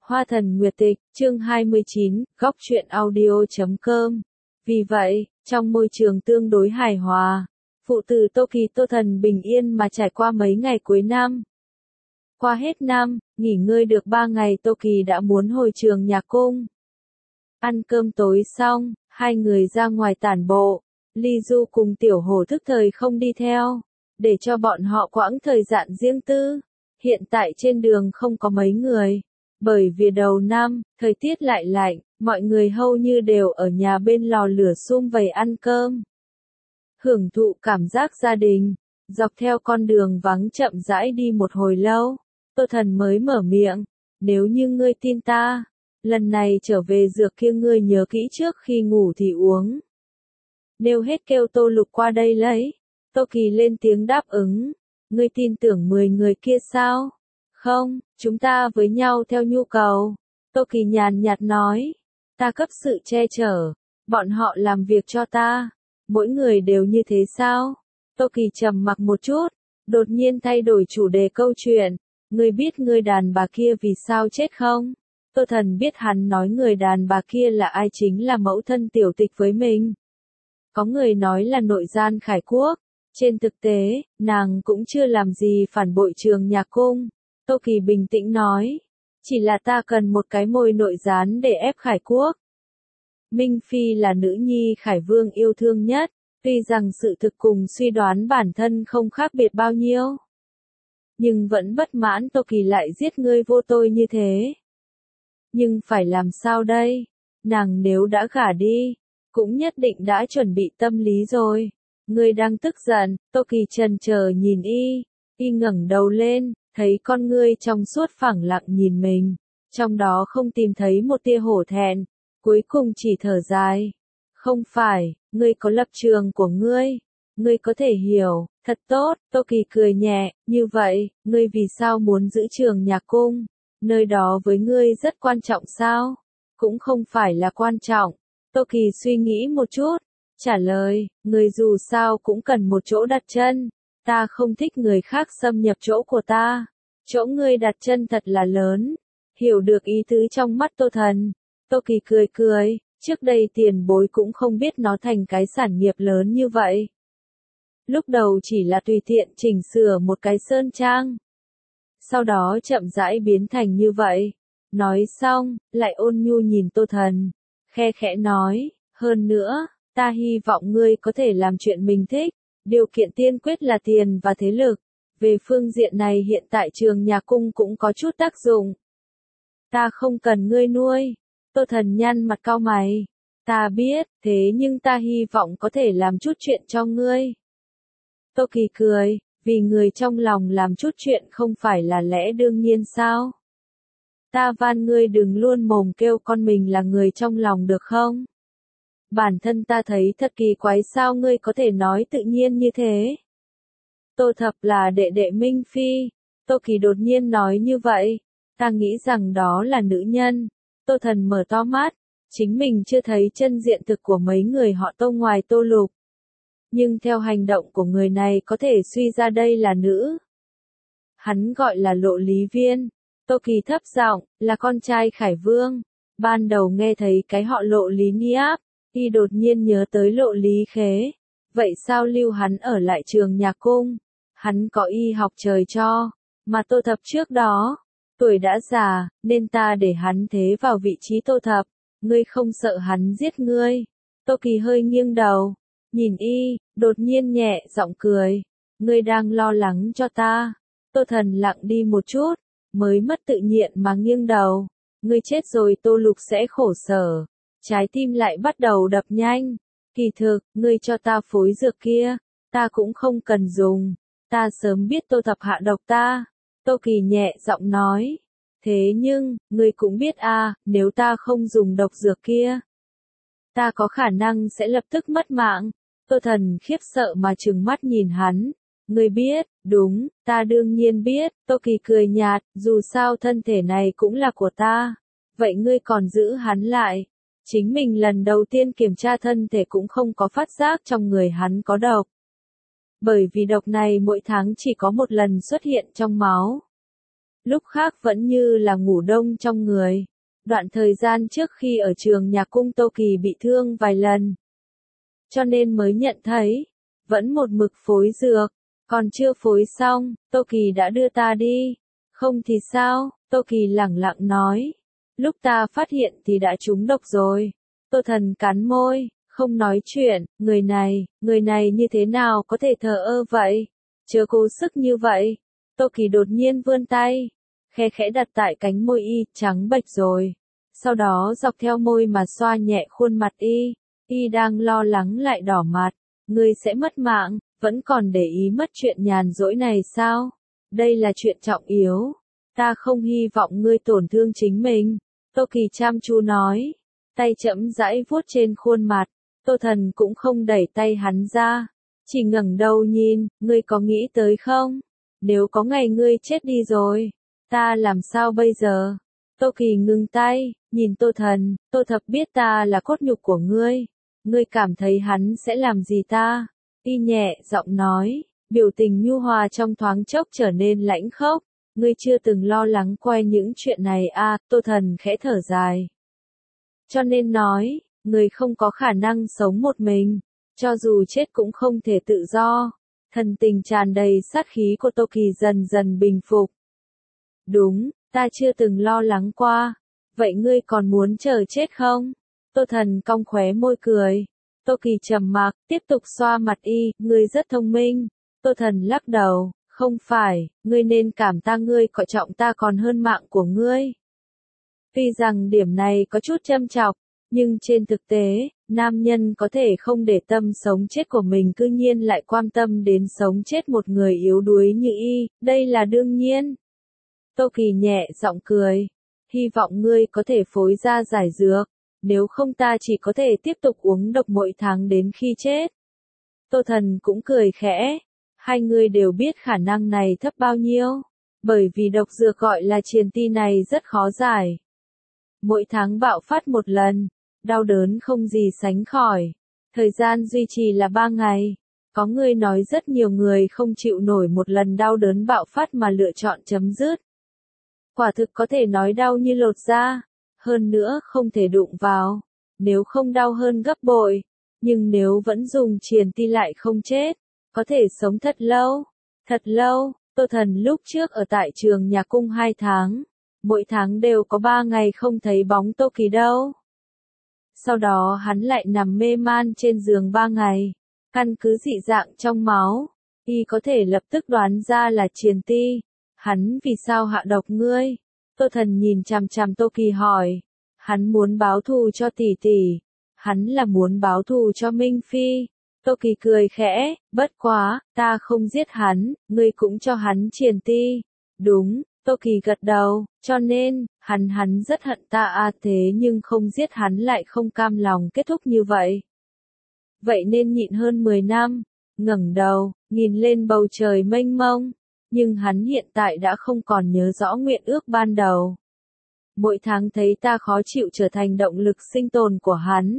Hoa thần nguyệt tịch, chương 29, góc truyện audio.com. Vì vậy, trong môi trường tương đối hài hòa, phụ tử Tô Kỳ Tô Thần bình yên mà trải qua mấy ngày cuối năm. Qua hết năm, nghỉ ngơi được 3 ngày Tô Kỳ đã muốn hồi trường nhạc cung. Ăn cơm tối xong, hai người ra ngoài tản bộ. Ly Du cùng Tiểu Hổ thức thời không đi theo, để cho bọn họ quãng thời gian riêng tư. Hiện tại trên đường không có mấy người, bởi vì đầu năm, thời tiết lại lạnh, mọi người hầu như đều ở nhà bên lò lửa sum vầy ăn cơm. Hưởng thụ cảm giác gia đình, dọc theo con đường vắng chậm rãi đi một hồi lâu, Tô Thần mới mở miệng, nếu như ngươi tin ta, lần này trở về dược kia ngươi nhớ kỹ trước khi ngủ thì uống. Nêu hết kêu Tô Lục qua đây lấy. Tô Kỳ lên tiếng đáp ứng. Ngươi tin tưởng 10 người kia sao? Không, chúng ta với nhau theo nhu cầu. Tô Kỳ nhàn nhạt nói. Ta cấp sự che chở. Bọn họ làm việc cho ta. Mỗi người đều như thế sao? Tô Kỳ trầm mặc một chút. Đột nhiên thay đổi chủ đề câu chuyện. Ngươi biết người đàn bà kia vì sao chết không? Tô Thần biết hắn nói người đàn bà kia là ai, chính là mẫu thân Tiểu Tịch với mình. Có người nói là nội gian Khải Quốc. Trên thực tế, nàng cũng chưa làm gì phản bội trường nhạc cung. Tô Kỳ bình tĩnh nói. Chỉ là ta cần một cái mồi nội gián để ép Khải Quốc. Minh Phi là nữ nhi Khải Vương yêu thương nhất. Tuy rằng sự thực cùng suy đoán bản thân không khác biệt bao nhiêu. Nhưng vẫn bất mãn Tô Kỳ lại giết ngươi vô tội như thế. Nhưng phải làm sao đây? Nàng nếu đã gả đi, cũng nhất định đã chuẩn bị tâm lý rồi. Ngươi đang tức giận, Tô Kỳ chần chờ nhìn y ngẩng đầu lên, thấy con ngươi trong suốt phẳng lặng nhìn mình, trong đó không tìm thấy một tia hổ thẹn, cuối cùng chỉ thở dài. Không phải, ngươi có lập trường của ngươi có thể hiểu, thật tốt, Tô Kỳ cười nhẹ, như vậy, ngươi vì sao muốn giữ trường nhạc cung, nơi đó với ngươi rất quan trọng sao? Cũng không phải là quan trọng. Tô Kỳ suy nghĩ một chút, trả lời, người dù sao cũng cần một chỗ đặt chân, ta không thích người khác xâm nhập chỗ của ta, chỗ ngươi đặt chân thật là lớn, hiểu được ý tứ trong mắt Tô Thần. Tô Kỳ cười cười, trước đây tiền bối cũng không biết nó thành cái sản nghiệp lớn như vậy. Lúc đầu chỉ là tùy tiện chỉnh sửa một cái sơn trang, sau đó chậm rãi biến thành như vậy. Nói xong, lại ôn nhu nhìn Tô Thần, khe khẽ nói, hơn nữa, ta hy vọng ngươi có thể làm chuyện mình thích, điều kiện tiên quyết là tiền và thế lực. Về phương diện này hiện tại trường nhạc cung cũng có chút tác dụng. Ta không cần ngươi nuôi. Tô Thần nhăn mặt cau mày. Ta biết, thế nhưng ta hy vọng có thể làm chút chuyện cho ngươi. Tô Kỳ cười, vì người trong lòng làm chút chuyện không phải là lẽ đương nhiên sao? Ta van ngươi đừng luôn mồm kêu con mình là người trong lòng được không? Bản thân ta thấy thật kỳ quái sao ngươi có thể nói tự nhiên như thế. Tô Thập là đệ đệ Minh Phi. Tô Kỳ đột nhiên nói như vậy. Ta nghĩ rằng đó là nữ nhân. Tô Thần mở to mắt. Chính mình chưa thấy chân diện thực của mấy người họ Tô ngoài Tô Lục. Nhưng theo hành động của người này có thể suy ra đây là nữ. Hắn gọi là Lộ Lý Viên. Tô Kỳ thấp giọng, là con trai Khải Vương. Ban đầu nghe thấy cái họ Lộ Lý Niáp, y đột nhiên nhớ tới Lộ Lý Khế. Vậy sao lưu hắn ở lại trường nhạc cung? Hắn có y học trời cho, mà Tô Thập trước đó, tuổi đã già, nên ta để hắn thế vào vị trí Tô Thập. Ngươi không sợ hắn giết ngươi? Tô Kỳ hơi nghiêng đầu, nhìn y, đột nhiên nhẹ giọng cười. Ngươi đang lo lắng cho ta? Tô Thần lặng đi một chút, mới mất tự nhiên mà nghiêng đầu. Ngươi chết rồi Tô Lục sẽ khổ sở. Trái tim lại bắt đầu đập nhanh. Kỳ thực, ngươi cho ta phối dược kia, ta cũng không cần dùng. Ta sớm biết Tô Thập hạ độc ta. Tô Kỳ nhẹ giọng nói. Thế nhưng, ngươi cũng biết nếu ta không dùng độc dược kia, ta có khả năng sẽ lập tức mất mạng. Tô Thần khiếp sợ mà trừng mắt nhìn hắn. Ngươi biết, đúng, ta đương nhiên biết. Tô Kỳ cười nhạt, dù sao thân thể này cũng là của ta. Vậy ngươi còn giữ hắn lại. Chính mình lần đầu tiên kiểm tra thân thể cũng không có phát giác trong người hắn có độc. Bởi vì độc này mỗi tháng chỉ có một lần xuất hiện trong máu. lúc khác vẫn như là ngủ đông trong người. Đoạn thời gian trước khi ở trường nhạc cung Tô Kỳ bị thương vài lần, cho nên mới nhận thấy, vẫn một mực phối dược, còn chưa phối xong, Tô Kỳ đã đưa ta đi. Không thì sao, Tô Kỳ lẳng lặng nói. Lúc ta phát hiện thì đã trúng độc rồi. Tô Thần cắn môi, không nói chuyện, người này như thế nào có thể thờ ơ vậy? Chớ cố sức như vậy. Tô Kỳ đột nhiên vươn tay, khẽ khẽ đặt tại cánh môi y, trắng bệch rồi. Sau đó dọc theo môi mà xoa nhẹ khuôn mặt y. Y đang lo lắng lại đỏ mặt. Ngươi sẽ mất mạng, vẫn còn để ý mất chuyện nhàn rỗi này sao? Đây là chuyện trọng yếu. Ta không hy vọng ngươi tổn thương chính mình. Tô Kỳ chăm chú nói. Tay chậm rãi vuốt trên khuôn mặt. Tô Thần cũng không đẩy tay hắn ra. Chỉ ngẩng đầu nhìn, ngươi có nghĩ tới không? Nếu có ngày ngươi chết đi rồi, ta làm sao bây giờ? Tô Kỳ ngừng tay, nhìn Tô Thần, Tô Thập biết ta là cốt nhục của ngươi. Ngươi cảm thấy hắn sẽ làm gì ta? Y nhẹ giọng nói, biểu tình nhu hòa trong thoáng chốc trở nên lãnh khốc. Ngươi chưa từng lo lắng qua những chuyện này à? Tô Thần khẽ thở dài. Cho nên nói, ngươi không có khả năng sống một mình, cho dù chết cũng không thể tự do. Thần tình tràn đầy sát khí của Tô Kỳ dần dần bình phục. Đúng, ta chưa từng lo lắng qua. Vậy ngươi còn muốn chờ chết không? Tô Thần cong khóe môi cười. Tô Kỳ trầm mặc, tiếp tục xoa mặt y, ngươi rất thông minh. Tô Thần lắc đầu, không phải, ngươi nên cảm ta, ngươi coi trọng ta còn hơn mạng của ngươi. Tuy rằng điểm này có chút châm chọc, nhưng trên thực tế, nam nhân có thể không để tâm sống chết của mình cư nhiên lại quan tâm đến sống chết một người yếu đuối như y, đây là đương nhiên. Tô Kỳ nhẹ giọng cười, hy vọng ngươi có thể phối ra giải dược, nếu không ta chỉ có thể tiếp tục uống độc mỗi tháng đến khi chết. Tô Thần cũng cười khẽ, hai người đều biết khả năng này thấp bao nhiêu, bởi vì độc dược gọi là triền ti này rất khó giải. Mỗi tháng bạo phát một lần, đau đớn không gì sánh khỏi, thời gian duy trì là 3 ngày. Có người nói rất nhiều người không chịu nổi một lần đau đớn bạo phát mà lựa chọn chấm dứt. Quả thực có thể nói đau như lột da, hơn nữa không thể đụng vào, nếu không đau hơn gấp bội, nhưng nếu vẫn dùng triền ti lại không chết, có thể sống thật lâu, thật lâu. Tô Thần lúc trước ở tại trường nhạc cung 2 tháng, mỗi tháng đều có 3 ngày không thấy bóng Tô Kỳ đâu. Sau đó hắn lại nằm mê man trên giường 3 ngày, căn cứ dị dạng trong máu, y có thể lập tức đoán ra là triền ti. Hắn vì sao hạ độc ngươi? Tô Thần nhìn chằm chằm Tô Kỳ hỏi. Hắn muốn báo thù cho tỷ tỷ. Hắn là muốn báo thù cho Minh Phi. Tô Kỳ cười khẽ, bất quá, ta không giết hắn, ngươi cũng cho hắn triền ti. Đúng, Tô Kỳ gật đầu, cho nên, hắn rất hận ta à, thế nhưng không giết hắn lại không cam lòng kết thúc như vậy. Vậy nên nhịn hơn 10 năm, ngẩng đầu, nhìn lên bầu trời mênh mông. Nhưng hắn hiện tại đã không còn nhớ rõ nguyện ước ban đầu. Mỗi tháng thấy ta khó chịu trở thành động lực sinh tồn của hắn.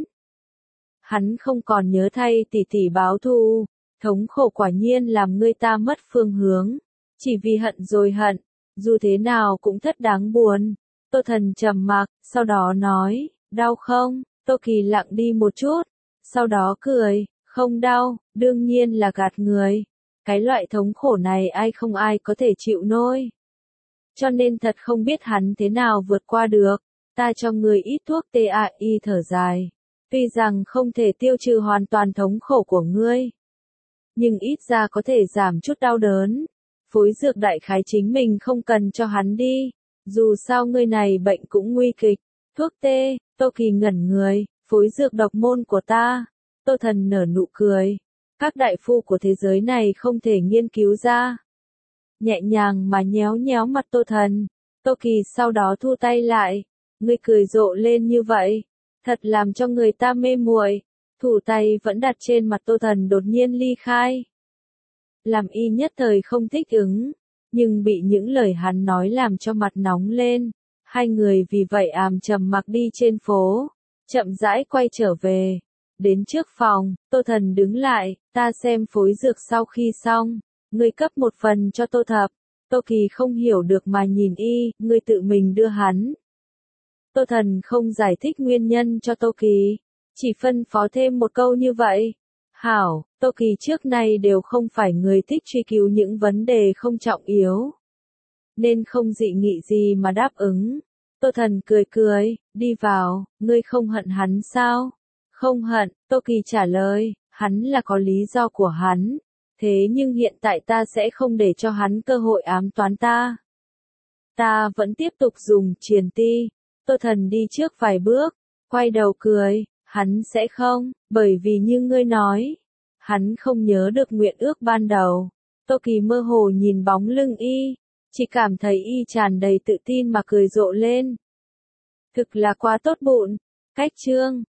Hắn không còn nhớ thay tỷ tỷ báo thù, thống khổ quả nhiên làm người ta mất phương hướng. Chỉ vì hận rồi hận, dù thế nào cũng thất đáng buồn. Tô Thần trầm mặc, sau đó nói, đau không? Tô Kỳ lặng đi một chút, sau đó cười, không đau, đương nhiên là gạt người. Cái loại thống khổ này ai có thể chịu nổi. Cho nên thật không biết hắn thế nào vượt qua được. Ta cho người ít thuốc TAI thở dài. Tuy rằng không thể tiêu trừ hoàn toàn thống khổ của ngươi, nhưng ít ra có thể giảm chút đau đớn. Phối dược đại khái chính mình không cần cho hắn đi. Dù sao ngươi này bệnh cũng nguy kịch. Thuốc tê, Tô Kỳ ngẩn người, phối dược độc môn của ta. Tô Thần nở nụ cười. Các đại phu của thế giới này không thể nghiên cứu ra. Nhẹ nhàng mà nhéo nhéo mặt Tô Thần. Tô Kỳ sau đó thu tay lại. Ngươi cười rộ lên như vậy, thật làm cho người ta mê muội. Thủ tay vẫn đặt trên mặt Tô Thần đột nhiên ly khai. Làm y nhất thời không thích ứng, nhưng bị những lời hắn nói làm cho mặt nóng lên. Hai người vì vậy trầm mặc đi trên phố, chậm rãi quay trở về. Đến trước phòng, Tô Thần đứng lại, ta xem phối dược sau khi xong, ngươi cấp một phần cho Tô Thập. Tô Kỳ không hiểu được mà nhìn y, ngươi tự mình đưa hắn. Tô Thần không giải thích nguyên nhân cho Tô Kỳ, chỉ phân phó thêm một câu như vậy. Hảo, Tô Kỳ trước nay đều không phải người thích truy cứu những vấn đề không trọng yếu, nên không dị nghị gì mà đáp ứng. Tô Thần cười cười, đi vào, ngươi không hận hắn sao? Không hận, Tô Kỳ trả lời, hắn là có lý do của hắn, thế nhưng hiện tại ta sẽ không để cho hắn cơ hội ám toán ta. Ta vẫn tiếp tục dùng truyền ti. Tô Thần đi trước vài bước, quay đầu cười, hắn sẽ không, bởi vì như ngươi nói, hắn không nhớ được nguyện ước ban đầu. Tô Kỳ mơ hồ nhìn bóng lưng y, chỉ cảm thấy y tràn đầy tự tin mà cười rộ lên. Thực là quá tốt bụng. Cách chương